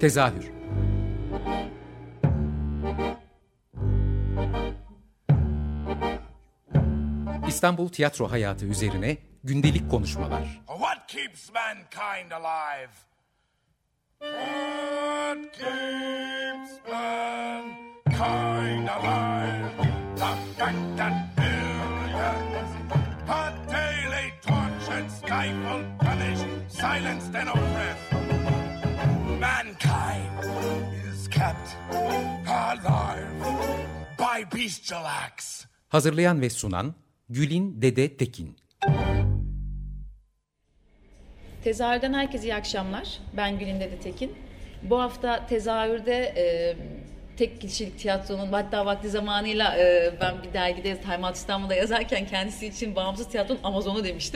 Tezahür. İstanbul tiyatro hayatı üzerine gündelik konuşmalar. What keeps mankind alive? What keeps mankind alive? The fact that billions are daily tortured, stifled, punished, silenced and oppressed. Mankind is kept alive by bestial acts. Hazırlayan ve sunan Gülin Dede Tekin. Tezahürden herkese iyi akşamlar. Ben Gülin Dede Tekin. Bu hafta tezahürde tek kişilik tiyatronun hatta vakti zamanıyla ben bir dergide Time Out İstanbul'da yazarken kendisi için bağımsız tiyatronun Amazon'u demiştim.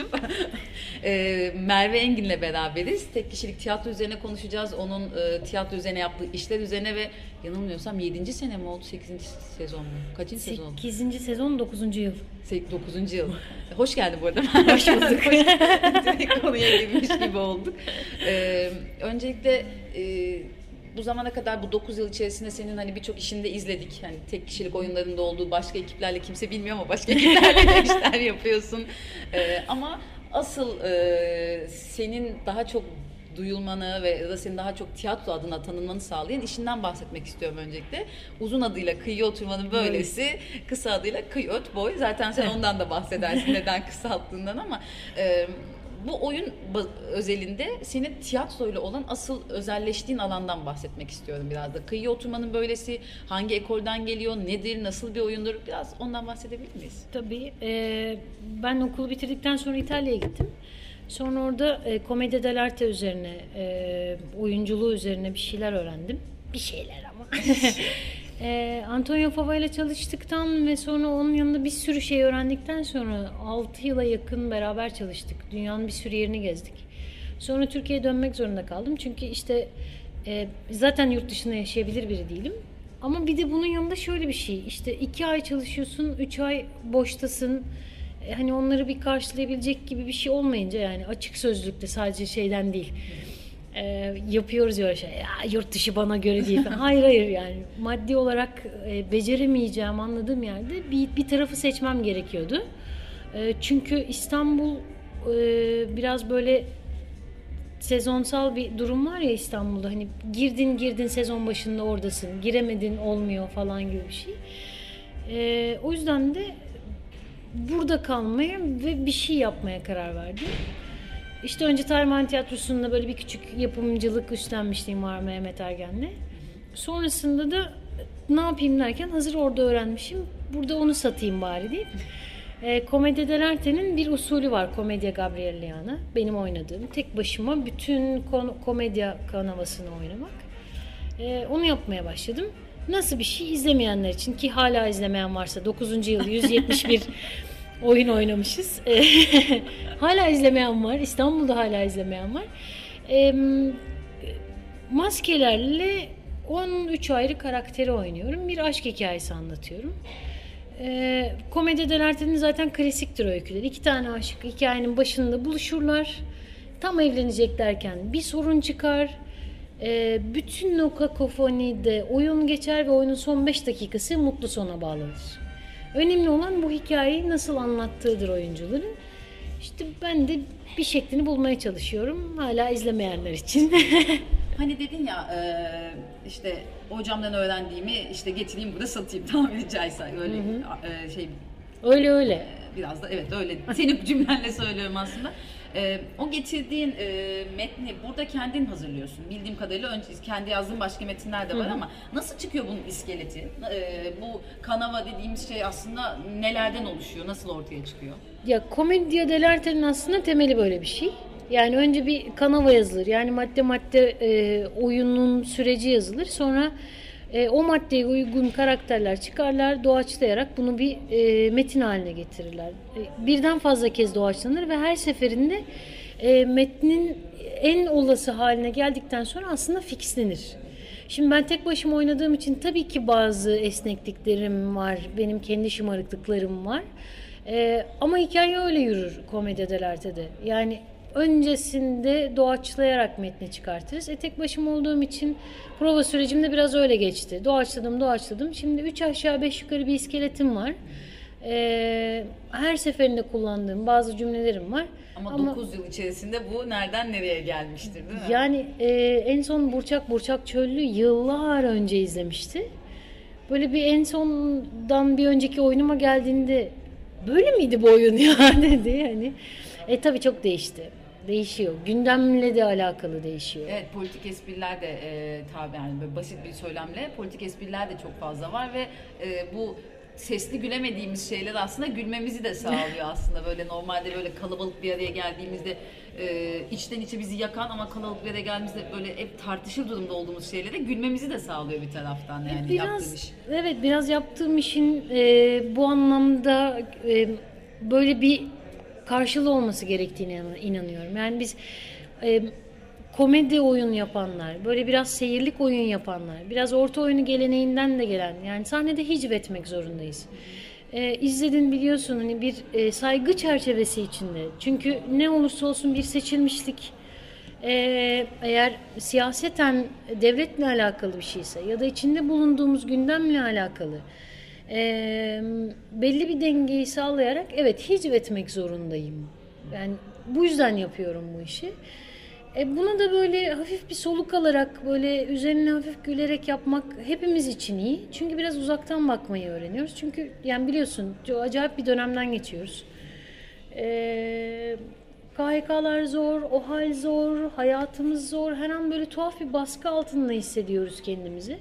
Merve Engin'le beraberiz. Tek kişilik tiyatro üzerine konuşacağız. Onun tiyatro üzerine yaptığı işler üzerine ve yanılmıyorsam 7. sene mi oldu? 8. sezon mu? Kaçıncı sezon oldu? 8. sezon 9. yıl. 9. yıl. Hoş geldin bu arada. Hoş bulduk. Direkt konuya girmiş gibi olduk. Öncelikle bu zamana kadar bu 9 yıl içerisinde senin hani birçok işini de izledik. Hani tek kişilik oyunlarında olduğu başka ekiplerle kimse bilmiyor ama başka ekiplerle de işler yapıyorsun. Ama asıl senin daha çok duyulmanı ve ya da senin daha çok tiyatro adına tanınmanı sağlayan işinden bahsetmek istiyorum öncelikle. Uzun adıyla Kıyıya Oturmanın böylesi, kısa adıyla Kıy Öt Boy. Zaten sen ondan da bahsedersin neden kısalttığından ama bu oyun özelinde senin tiyatroyla olan asıl özelleştiğin alandan bahsetmek istiyorum biraz da. Kıyıya Oturmanın böylesi hangi ekolden geliyor, nedir, nasıl bir oyundur? Biraz ondan bahsedebilir miyiz? Tabii. Ben okulu bitirdikten sonra İtalya'ya gittim. Sonra orada komedya dell'arte üzerine, oyunculuğu üzerine bir şeyler öğrendim. Bir şeyler ama. Antonio Fava ile çalıştıktan ve sonra onun yanında bir sürü şey öğrendikten sonra 6 yıla yakın beraber çalıştık. Dünyanın bir sürü yerini gezdik. Sonra Türkiye'ye dönmek zorunda kaldım. Çünkü işte zaten yurt dışında yaşayabilir biri değilim. Ama bir de bunun yanında şöyle bir şey. İşte 2 ay çalışıyorsun, 3 ay boştasın. Hani onları bir karşılayabilecek gibi bir şey olmayınca yani açık sözlükte sadece şeyden değil. Yapıyoruz ya şey. Ya yurt dışı bana göre değil. Hayır yani maddi olarak beceremeyeceğim anladığım yerde bir tarafı seçmem gerekiyordu. Çünkü İstanbul biraz böyle sezonsal bir durum var ya İstanbul'da. Hani girdin sezon başında oradasın. Giremedin olmuyor falan gibi bir şey. O yüzden de burada kalmaya ve bir şey yapmaya karar verdim. İşte önce Tarman Tiyatrosu'nda böyle bir küçük yapımcılık üstlenmişliğim var Mehmet Ergen'le. Sonrasında da ne yapayım derken hazır orada öğrenmişim. Burada onu satayım bari deyip. Komedya dell'arte'nin bir usulü var. Komedya Gabrieliana. Benim oynadığım. Tek başıma bütün komedya kanavasını oynamak. Onu yapmaya başladım. Nasıl bir şey izlemeyenler için ki hala izlemeyen varsa 9. yıl 171 oyun oynamışız. Hala izlemeyen var. İstanbul'da hala izlemeyen var. Maskelerle 13 ayrı karakteri oynuyorum. Bir aşk hikayesi anlatıyorum. Komedya dell'arte'nin zaten klasiktir öyküleri. 2 tane aşık hikayenin başında buluşurlar. Tam evleneceklerken bir sorun çıkar. Bütün o kakofonide oyun geçer ve oyunun son 5 dakikası mutlu sona bağlanır. Önemli olan bu hikayeyi nasıl anlattığıdır oyuncuların. İşte ben de bir şeklini bulmaya çalışıyorum. Hala izlemeyenler için. Hani dedin ya işte hocamdan öğrendiğimi işte getireyim burada satayım tabiri caizse öyle şey. Öyle. Biraz da evet öyle. Senin cümlenle söylüyorum aslında. O getirdiğin metni burada kendin hazırlıyorsun. Bildiğim kadarıyla önce kendi yazdığın başka metinler de var ama nasıl çıkıyor bunun iskeleti? Bu kanava dediğimiz şey aslında nelerden oluşuyor? Nasıl ortaya çıkıyor? Ya komedya dell'arte'nin aslında temeli böyle bir şey. Yani önce bir kanava yazılır. Yani madde oyunun süreci yazılır. Sonra o maddeye uygun karakterler çıkarlar, doğaçlayarak bunu bir metin haline getirirler. Birden fazla kez doğaçlanır ve her seferinde metnin en olası haline geldikten sonra aslında fixlenir. Şimdi ben tek başıma oynadığım için tabii ki bazı esnekliklerim var, benim kendi şımarıklıklarım var. Ama hikaye öyle yürür komedya dell'arte'de. Yani öncesinde doğaçlayarak metni çıkartırız. Tek başıma olduğum için prova sürecimde biraz öyle geçti. Doğaçladım. Şimdi 3 aşağı 5 yukarı bir iskeletim var. Her seferinde kullandığım bazı cümlelerim var. Ama 9 yıl içerisinde bu nereden nereye gelmiştir, değil mi? Yani en son Burçak Çöllü yıllar önce izlemişti. Böyle bir en sondan bir önceki oyunuma geldiğinde böyle miydi bu oyun ya dedi yani. Tabii çok değişti. Değişiyor. Gündemle de alakalı değişiyor. Evet, politik espriler de tabii yani böyle basit bir söylemle politik espriler de çok fazla var ve bu sesli gülemediğimiz şeyler aslında gülmemizi de sağlıyor aslında. Böyle normalde böyle kalabalık bir araya geldiğimizde içten içe bizi yakan ama kalabalık bir araya geldiğimizde böyle hep tartışır durumda olduğumuz şeylere gülmemizi de sağlıyor bir taraftan yani yaptığım iş. Evet, biraz yaptığım işin bu anlamda böyle bir karşılığı olması gerektiğine inanıyorum. Yani biz komedi oyun yapanlar, böyle biraz seyirlik oyun yapanlar, biraz orta oyunu geleneğinden de gelen, yani sahnede hicv etmek zorundayız. İzledin biliyorsun hani bir saygı çerçevesi içinde. Çünkü ne olursa olsun bir seçilmişlik, eğer siyaseten devletle alakalı bir şeyse ya da içinde bulunduğumuz gündemle alakalı belli bir dengeyi sağlayarak evet hicv etmek zorundayım. Yani bu yüzden yapıyorum bu işi. Buna da böyle hafif bir soluk alarak, böyle üzerine hafif gülerek yapmak hepimiz için iyi. Çünkü biraz uzaktan bakmayı öğreniyoruz. Çünkü yani biliyorsun acayip bir dönemden geçiyoruz. KHK'lar zor, o hal zor, hayatımız zor. Her an böyle tuhaf bir baskı altında hissediyoruz kendimizi.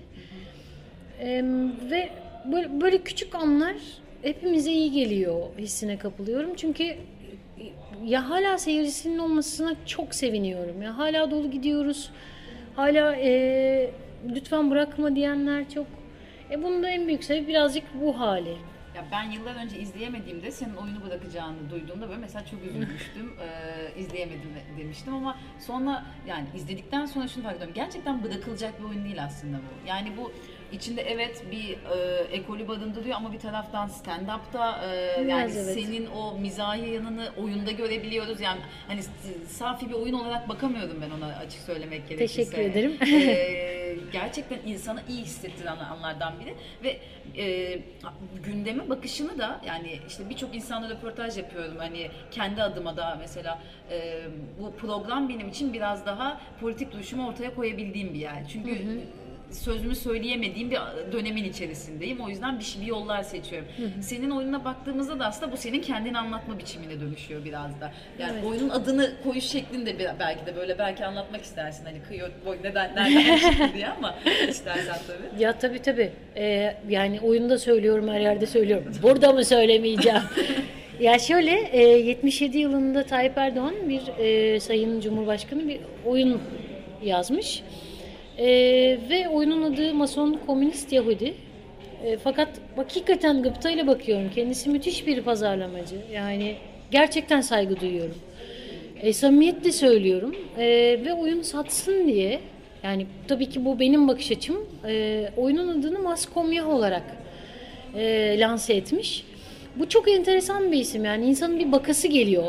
Ve böyle küçük anlar hepimize iyi geliyor hissine kapılıyorum. Çünkü ya hala seyircisinin olmasına çok seviniyorum. Ya hala dolu gidiyoruz. Hala lütfen bırakma diyenler çok. Bunun da en büyük sebebi birazcık bu hali. Ya ben yıllar önce izleyemediğimde senin oyunu bırakacağını duyduğumda böyle mesela çok üzülmüştüm. İzleyemedim demiştim ama sonra yani izledikten sonra şunu fark ediyorum. Gerçekten bırakılacak bir oyun değil aslında bu. Yani bu içinde evet bir ekolü barındırıyor ama bir taraftan stand-up'ta yani evet. Senin o mizahi yanını oyunda görebiliyoruz. Yani hani safi bir oyun olarak bakamıyordum ben ona, açık söylemek gerekirse. Teşekkür ederim. Gerçekten insana iyi hissettiren anlardan biri ve gündeme bakışını da yani işte birçok insanla röportaj yapıyorum hani kendi adıma da mesela bu program benim için biraz daha politik duruşumu ortaya koyabildiğim bir yer. Çünkü sözümü söyleyemediğim bir dönemin içerisindeyim. O yüzden bir yollar seçiyorum. Senin oyununa baktığımızda da aslında bu senin kendini anlatma biçimine dönüşüyor biraz da. Yani evet. Oyunun adını koyuş şeklinde belki de böyle belki anlatmak istersin. Hani Kıyot Boy nereden çıktı diye ama istersen tabii. Ya tabii. Yani oyunda söylüyorum, her yerde söylüyorum. Burada mı söylemeyeceğim? Ya şöyle 77 yılında Tayyip Erdoğan bir Sayın Cumhurbaşkanı bir oyun yazmış. Ve oyunun adı Mason Komünist Yahudi. Fakat hakikaten gıptayla bakıyorum. Kendisi müthiş bir pazarlamacı. Yani gerçekten saygı duyuyorum. Samimiyetle söylüyorum. Ve oyun satsın diye, yani tabii ki bu benim bakış açım, oyunun adını Maskomyah olarak lanse etmiş. Bu çok enteresan bir isim. Yani insanın bir bakası geliyor.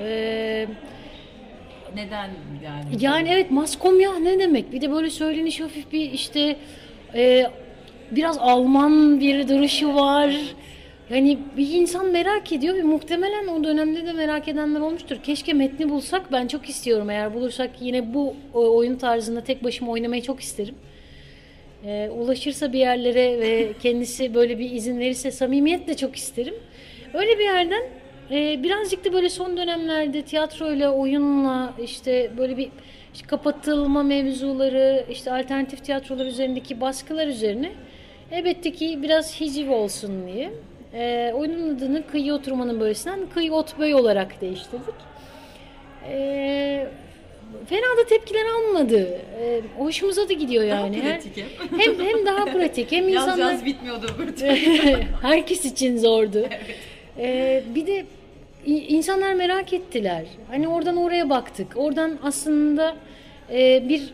Neden yani? Yani evet, Maskomyah ne demek? Bir de böyle söyleniş hafif bir işte biraz Alman bir duruşu var. Yani bir insan merak ediyor ve muhtemelen o dönemde de merak edenler olmuştur. Keşke metni bulsak, ben çok istiyorum. Eğer bulursak yine bu oyun tarzında tek başıma oynamayı çok isterim. Ulaşırsa bir yerlere ve kendisi böyle bir izin verirse samimiyetle çok isterim. Öyle bir yerden birazcık da böyle son dönemlerde tiyatroyla, oyunla işte böyle bir işte kapatılma mevzuları, işte alternatif tiyatrolar üzerindeki baskılar üzerine elbette ki biraz hiciv olsun diye oyunun adını Kıyı Oturmanın Böylesinden Kıyı Otböy olarak değiştirdik. Fena da tepkiler almadı. Hoşumuza da gidiyor yani. Daha pratik hem daha pratik hem insanlar... Yaz bitmiyordu burada. Herkes için zordu. Bir de insanlar merak ettiler. Hani oradan oraya baktık. Oradan aslında bir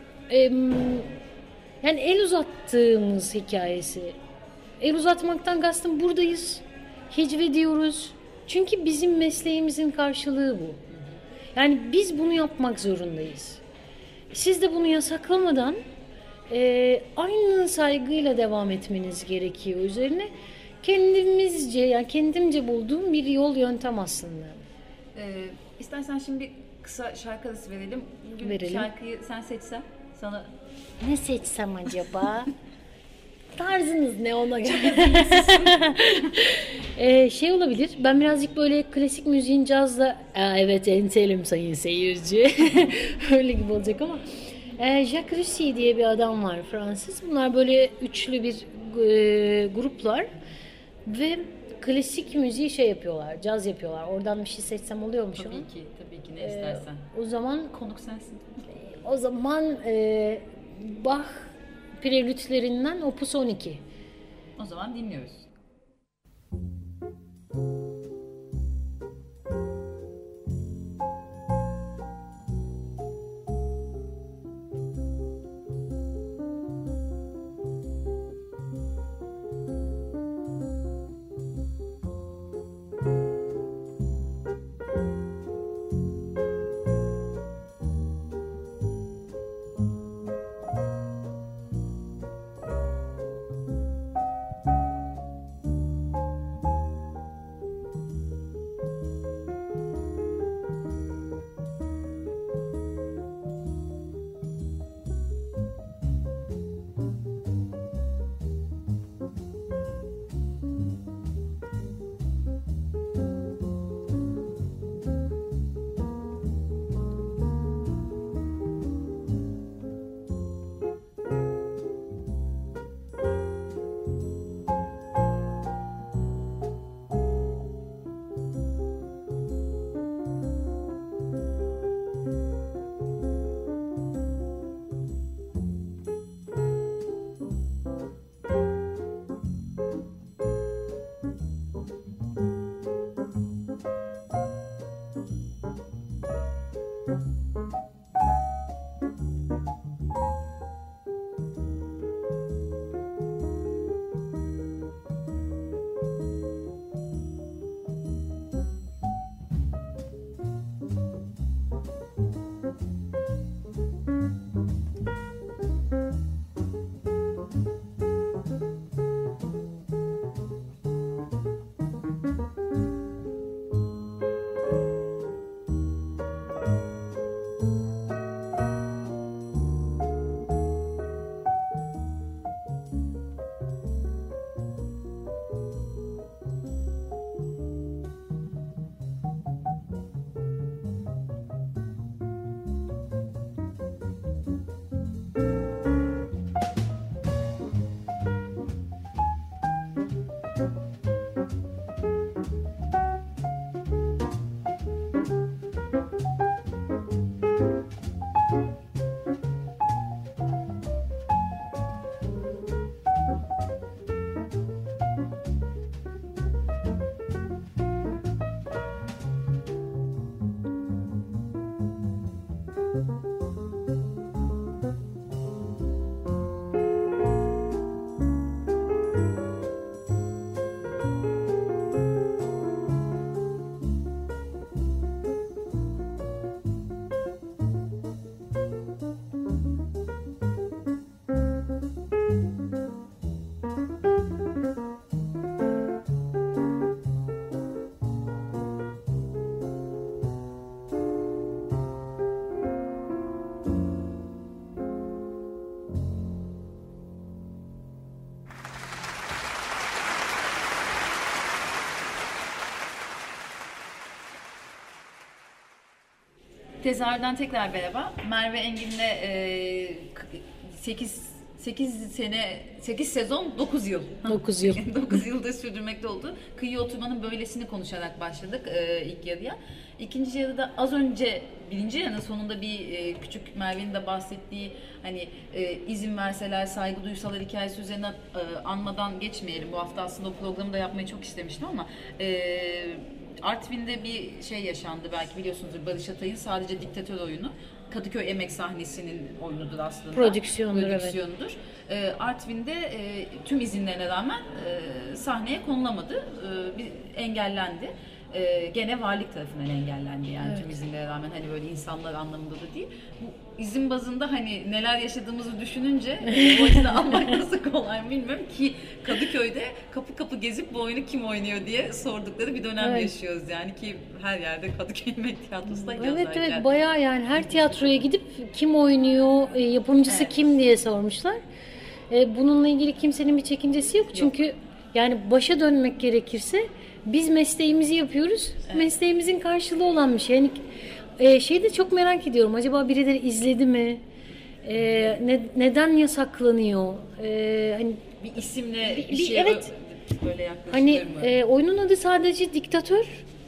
yani el uzattığımız hikayesi. El uzatmaktan kastım buradayız. Hicvediyoruz. Çünkü bizim mesleğimizin karşılığı bu. Yani biz bunu yapmak zorundayız. Siz de bunu yasaklamadan aynı saygıyla devam etmeniz gerekiyor. Üzerine kendimizce, yani kendimce bulduğum bir yol yöntem aslında. İstersen şimdi bir kısa şarkı arası verelim. Bugün Verelim. şarkıyı sen seçsen sana... Ne seçsem acaba? Tarzınız ne ona göre? Şey olabilir. Ben birazcık böyle klasik müziğin cazla evet entelim sayın seyirci. Öyle gibi olacak ama Jacques Russi diye bir adam var, Fransız. Bunlar böyle üçlü bir gruplar ve klasik müziği şey yapıyorlar, caz yapıyorlar. Oradan bir şey seçsem oluyor mu şu an? Tabii ki ne istersen. O zaman Konuk sensin. O zaman Bach prelütlerinden Opus 12. O zaman dinliyoruz. Tezahürden tekrar merhaba. Merve Engin'le 8 sezon 9 yıl. 9 yıl. 9 yıldır sürdürmekte oldu. Kıyıya oturmanın böylesini konuşarak başladık ilk yarıya. İkinci yarıda az önce birinci yarının sonunda bir küçük Merve'nin de bahsettiği hani izin verseler, saygı duysalar hikayesi üzerinden anmadan geçmeyelim. Bu hafta aslında o programı da yapmayı çok istemiştim ama Artvin'de bir şey yaşandı, belki biliyorsunuzdur, Barış Atay'ın Sadece Diktatör oyunu. Kadıköy Emek sahnesinin oyunudur aslında. Prodüksiyonudur. Evet. Artvin'de tüm izinlerine rağmen sahneye konulamadı, engellendi. gene varlık tarafından engellendi yani Evet. tüm izinlere rağmen hani böyle insanlar anlamında da değil. Bu izin bazında hani neler yaşadığımızı düşününce o yüzden almak nasıl kolay mı bilmiyorum ki Kadıköy'de kapı kapı gezip bu oyunu kim oynuyor diye sordukları bir dönem Evet. yaşıyoruz yani ki her yerde Kadıköy Emek Tiyatrosu'nda Evet evet bayağı yani her tiyatroya gidip kim oynuyor, yapımcısı Evet. kim diye sormuşlar. Bununla ilgili kimsenin bir çekincesi yok. Çünkü yani başa dönmek gerekirse biz mesleğimizi yapıyoruz. Evet. Mesleğimizin karşılığı olan bir şey. Yani şeyi de çok merak ediyorum. Acaba birileri izledi mi? Neden yasaklanıyor? Hani bir isimle bir bir- şey evet. böyle yaklaşılır Hani mı? oyunun adı sadece Diktatör.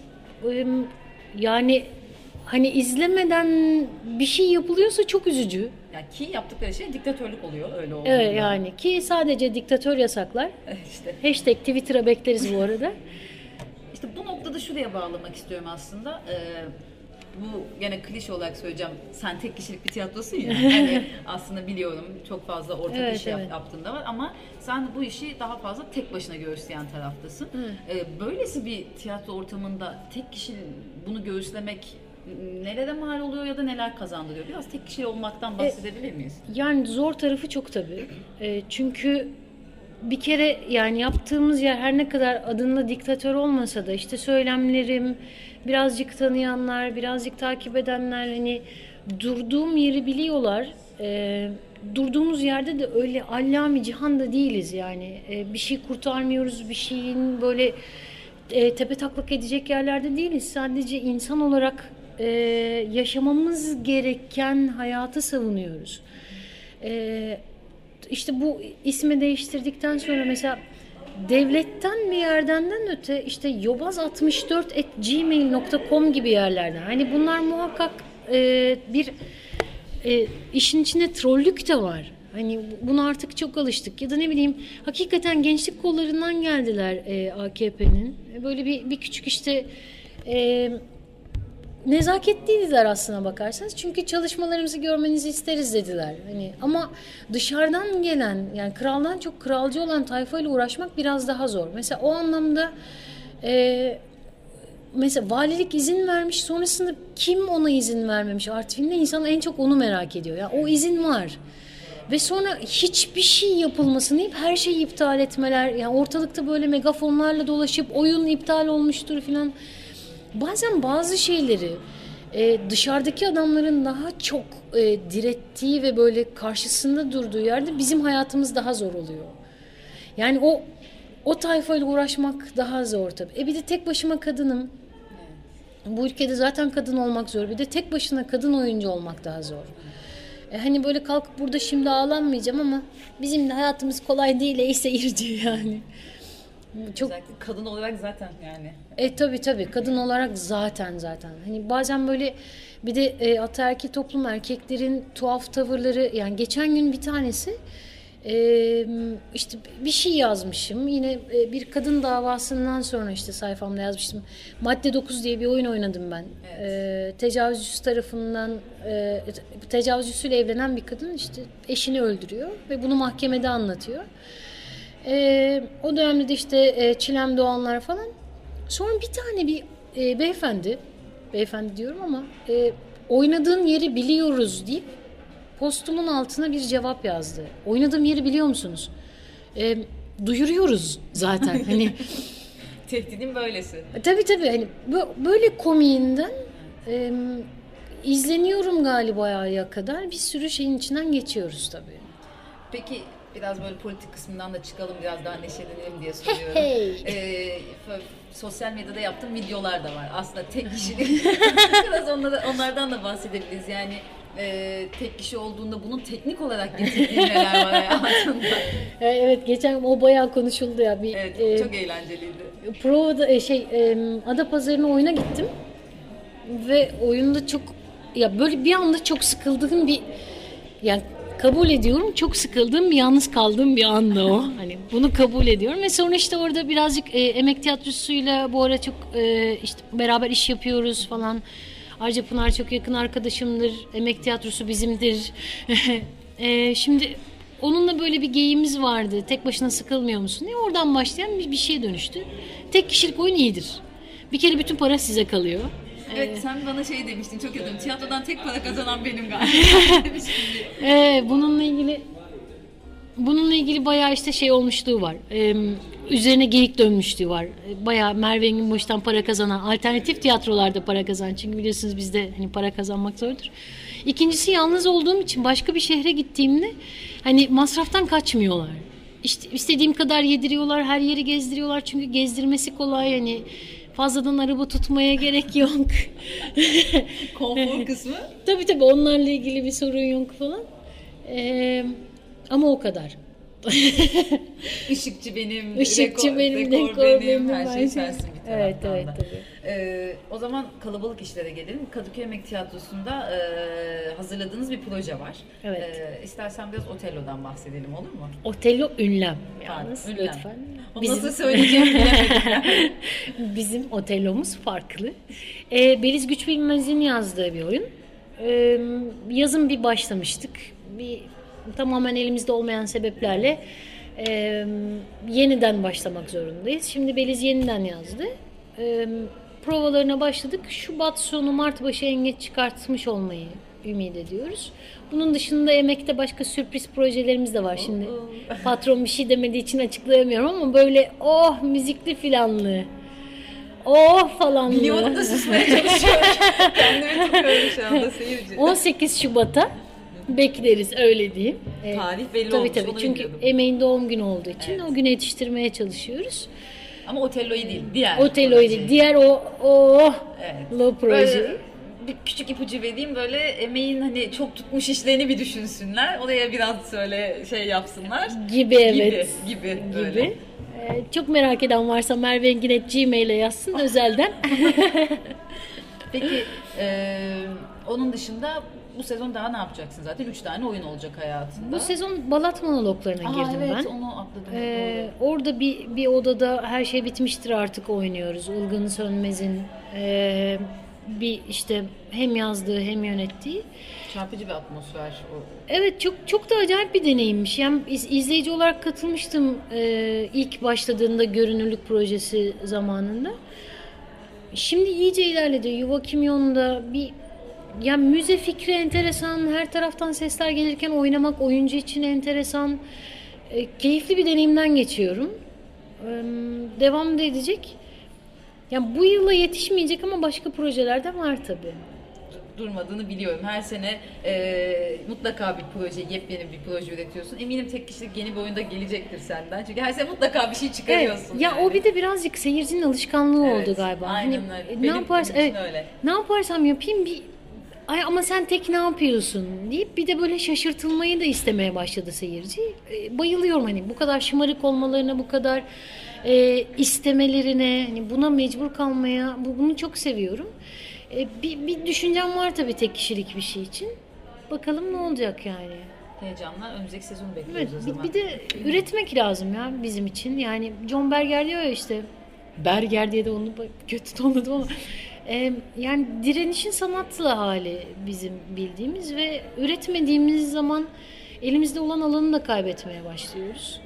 Yani hani izlemeden bir şey yapılıyorsa çok üzücü. Yani ki yaptıkları şey diktatörlük oluyor öyle olduğunda. Evet yani ki sadece diktatör yasaklar. İşte. Hashtag Twitter'a bekleriz bu arada. İşte bu noktada şuraya bağlamak istiyorum aslında. Bu gene klişe olarak söyleyeceğim. Sen tek kişilik bir tiyatrosun ya. Hani aslında biliyorum çok fazla ortak Evet, iş evet. yaptığında var ama sen bu işi daha fazla tek başına göğüsleyen taraftasın. Böylesi bir tiyatro ortamında tek kişi bunu göğüslemek nelere mal oluyor ya da neler kazandırıyor? Biraz tek kişi olmaktan bahsedebilir miyiz? Yani zor tarafı çok tabii. Çünkü bir kere yani yaptığımız yer her ne kadar adında diktatör olmasa da işte söylemlerim, birazcık tanıyanlar, birazcık takip edenler hani durduğum yeri biliyorlar. Durduğumuz yerde de öyle allame cihan da değiliz yani. Bir şey kurtarmıyoruz, bir şeyin böyle tepe taklak edecek yerlerde değiliz. Sadece insan olarak yaşamamız gereken hayatı savunuyoruz. İşte bu ismi değiştirdikten sonra mesela devletten bir yerdenden öte işte yobaz64@gmail.com gibi yerlerden. Hani bunlar muhakkak bir işin içinde trollük de var. Hani buna artık çok alıştık. Ya da ne bileyim hakikaten gençlik kollarından geldiler AKP'nin. Böyle bir küçük işte nezaketliydiler aslına bakarsanız. Çünkü çalışmalarımızı görmenizi isteriz dediler. Hani ama dışarıdan gelen yani kraldan çok kralcı olan tayfayla uğraşmak biraz daha zor. Mesela o anlamda mesela valilik izin vermiş sonrasında kim ona izin vermemiş? Artvin'de insan en çok onu merak ediyor. Yani o izin var. Ve sonra hiçbir şey yapılmasın deyip her şeyi iptal etmeler. Yani ortalıkta böyle megafonlarla dolaşıp oyun iptal olmuştur filan. Bazen bazı şeyleri dışarıdaki adamların daha çok direttiği ve böyle karşısında durduğu yerde bizim hayatımız daha zor oluyor. Yani o tayfayla uğraşmak daha zor tabii. Bir de tek başıma kadınım. Bu ülkede zaten kadın olmak zor. Bir de tek başına kadın oyuncu olmak daha zor. Hani böyle kalkıp burada şimdi ağlanmayacağım ama bizim de hayatımız kolay değil ey seyirci yani. Çok Özellikle kadın olarak zaten yani. Tabii kadın olarak zaten hani bazen böyle bir de ataerkil toplum erkeklerin tuhaf tavırları yani geçen gün bir tanesi işte bir şey yazmışım yine bir kadın davasından sonra işte sayfamda yazmıştım. Madde 9 diye bir oyun oynadım ben. Evet. Tecavüzcüsü tarafından tecavüzcüsüyle evlenen bir kadın işte eşini öldürüyor ve bunu mahkemede anlatıyor. O dönemde de işte Çilem Doğanlar falan. Sonra bir tane beyefendi diyorum ama oynadığın yeri biliyoruz deyip postumun altına bir cevap yazdı. Oynadığım yeri biliyor musunuz? Duyuruyoruz zaten. Hani Tehdidin böylesi. tabii hani böyle komiğinden izleniyorum galiba ya kadar bir sürü şeyin içinden geçiyoruz tabii. Peki biraz böyle politik kısmından da çıkalım biraz daha neşelenelim diye soruyorum. Sosyal medyada yaptığım videolar da var. Aslında tek kişilik. Biraz onlardan da bahsedebiliriz. Yani tek kişi olduğunda bunun teknik olarak getirdiği neler var hayatında. Evet geçen o bayağı konuşuldu ya. Evet çok eğlenceliydi. Prova'da Adapazarı'na oyuna gittim. Ve oyunda çok ya böyle bir anda çok sıkıldığım yani kabul ediyorum çok sıkıldığım yalnız kaldığım bir anda o. Hani bunu kabul ediyorum ve sonra işte orada birazcık emek tiyatrosuyla bu ara çok işte beraber iş yapıyoruz falan. Ayrıca Pınar çok yakın arkadaşımdır. Emek tiyatrosu bizimdir. Şimdi onunla böyle bir geyiğimiz vardı. Tek başına sıkılmıyor musun diye. Oradan başlayan bir şeye dönüştü. Tek kişilik oyun iyidir. Bir kere bütün para size kalıyor. Evet, sen bana şey demiştin, çok üzüldüm. Tiyatrodan tek para kazanan benim galiba demiştin diye. Bununla ilgili bayağı işte şey olmuşluğu var. Üzerine geyik dönmüşlüğü var. Bayağı Merve Enginboş'tan para kazanan, alternatif tiyatrolarda para kazanan. Çünkü biliyorsunuz bizde hani para kazanmak zordur. İkincisi, yalnız olduğum için başka bir şehre gittiğimde hani masraftan kaçmıyorlar. İşte istediğim kadar yediriyorlar, her yeri gezdiriyorlar. Çünkü gezdirmesi kolay, hani fazladan araba tutmaya gerek yok. Konfor kısmı. Tabii onlarla ilgili bir sorun yok falan. Ama o kadar. Işıkçı benim, Işıkçı benim, dekor benim, her şey sensin bir taraftan evet, da. tabii. O zaman kalabalık işlere gelelim. Kadıköy Emek Tiyatrosu'nda hazırladığınız bir proje var. Evet. İstersen biraz Otello'dan bahsedelim, olur mu? Otello ünlem yalnız, Ünlem. lütfen. Onu nasıl söyleyeceğimi bilemedim. Bizim Otello'muz farklı. Beliz Güçbilmez'in yazdığı bir oyun. Yazın bir başlamıştık. Tamamen elimizde olmayan sebeplerle yeniden başlamak zorundayız. Şimdi Beliz yeniden yazdı. Provalarına başladık. Şubat sonu Mart başı en geç çıkartmış olmayı ümit ediyoruz. Bunun dışında Emek'te başka sürpriz projelerimiz de var. Şimdi patron bir şey demediği için açıklayamıyorum ama böyle müzikli filanlı, falanlı. Biliyorum da susmaya çalışıyorum. Kendimi tutuyorum şu anda seyirci. 18 Şubat'a bekleriz, öyle diyeyim. Tarih belli olmuş. Tabii çünkü Emeğin doğum günü olduğu için o güne yetiştirmeye çalışıyoruz. Ama Otello'yu değil, diğer. Otello'yu değil, diğer lo proje. Böyle bir küçük ipucu vereyim, böyle Emeğin hani çok tutmuş işlerini bir düşünsünler. Oraya biraz söyle şey yapsınlar. Gibi evet. Gibi. Böyle. Çok merak eden varsa merveengin@gmail'e yazsın özelden. Peki onun dışında bu sezon daha ne yapacaksın zaten? 3 tane oyun olacak hayatında. Bu sezon Balat monologlarına girdim ben. Evet, onu atladım. Orada bir odada her şey bitmiştir artık oynuyoruz. Ilgın Sönmez'in bir işte hem yazdığı hem yönettiği. Çarpıcı bir atmosfer o. Evet, çok da acayip bir deneyimmiş. Yani izleyici olarak katılmıştım ilk başladığında görünürlük projesi zamanında. Şimdi iyice ilerledi. Yuva Kimyon'da yani müze fikri enteresan, her taraftan sesler gelirken oynamak oyuncu için enteresan, keyifli bir deneyimden geçiyorum. Devam da edecek. Yani bu yıla yetişmeyecek ama başka projeler de var tabii. Durmadığını biliyorum. Her sene mutlaka bir proje, yepyeni bir proje üretiyorsun. Eminim tek kişilik yeni bir oyunda gelecektir senden. Çünkü her sene mutlaka bir şey çıkarıyorsun. Evet. Ya yani. o bir de birazcık seyircinin alışkanlığı oldu galiba. Aynen öyle. Ne yaparsam yapayım ama sen tek ne yapıyorsun deyip bir de böyle şaşırtılmayı da istemeye başladı seyirci. Bayılıyorum hani bu kadar şımarık olmalarına, bu kadar istemelerine, hani buna mecbur kalmaya, bunu çok seviyorum. Bir düşüncem var tabii tek kişilik bir şey için. Bakalım ne olacak yani. Heyecanla önümüzdeki sezonu bekliyoruz o zaman. Bir de üretmek lazım ya bizim için. Yani John Berger diyor ya işte, Berger diye de onu kötü tonladım ama yani direnişin sanatlı hali bizim bildiğimiz ve üretmediğimiz zaman elimizde olan alanı da kaybetmeye başlıyoruz.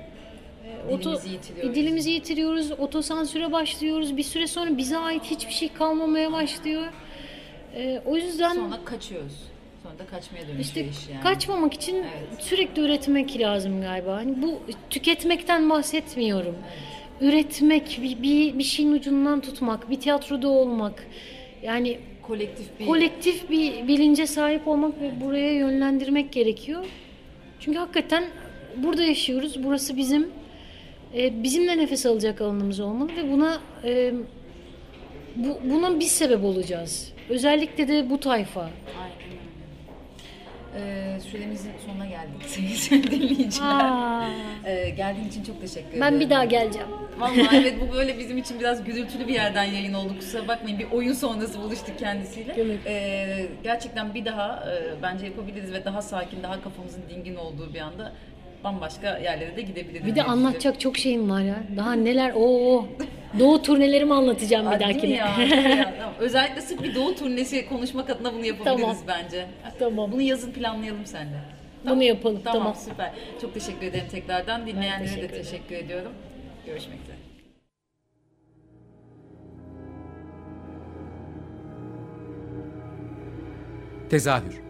Dilimizi yitiriyoruz, otosansüre başlıyoruz. Bir süre sonra bize ait hiçbir şey kalmamaya başlıyor. O yüzden sonra kaçıyoruz. Sonra da kaçmaya dönüşüyor işte iş yani. Kaçmamak için sürekli üretmek lazım galiba. Hani bu tüketmekten bahsetmiyorum. Evet. Üretmek, bir şeyin ucundan tutmak, bir tiyatroda olmak. Yani kolektif bir bilince sahip olmak ve buraya yönlendirmek gerekiyor. Çünkü hakikaten burada yaşıyoruz. Burası bizimle nefes alacak alanımız olmalı ve buna biz sebep olacağız. Özellikle de bu tayfa. Aynen. Süremizin sonuna geldik sevgili dinleyiciler. Geldiğin için çok teşekkür ederim. Ben bir daha geleceğim. Vallahi evet, bu böyle bizim için biraz gürültülü bir yerden yayın oldu. Kusura bakmayın, bir oyun sonrası buluştuk kendisiyle. Gerçekten bir daha bence yapabiliriz ve daha sakin, daha kafamızın dingin olduğu bir anda bambaşka yerlere de gidebiliriz. Bir de anlatacak çok şeyim var ya. Daha neler Doğu turnelerimi anlatacağım bir dahakine. Ya. Tamam. Özellikle sırf bir Doğu turnesi konuşmak adına bunu yapabiliriz bence. Tamam. Bunu yazın planlayalım seninle. Bunu yapalım. Tamam, süper. Çok teşekkür ederim tekrardan. Dinleyenlere de teşekkür ediyorum. Görüşmek üzere. Tezahür.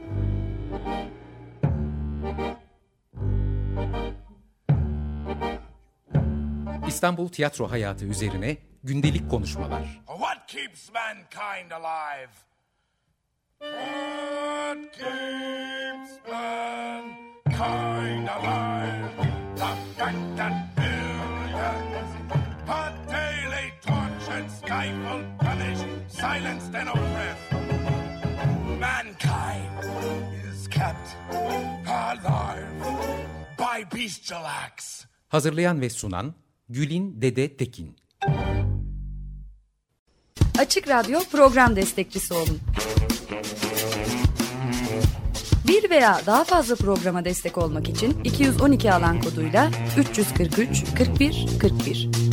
İstanbul tiyatro hayatı üzerine gündelik konuşmalar. What keeps mankind alive? What keeps mankind alive? The fact that billions are daily tortured, stifled, punished, silenced and oppressed. Mankind is kept alive by bestial acts. Hazırlayan ve sunan Gülin Dede Tekin. Açık Radyo program destekçisi olun. Bir veya daha fazla programa destek olmak için 212 alan koduyla 343 41 41.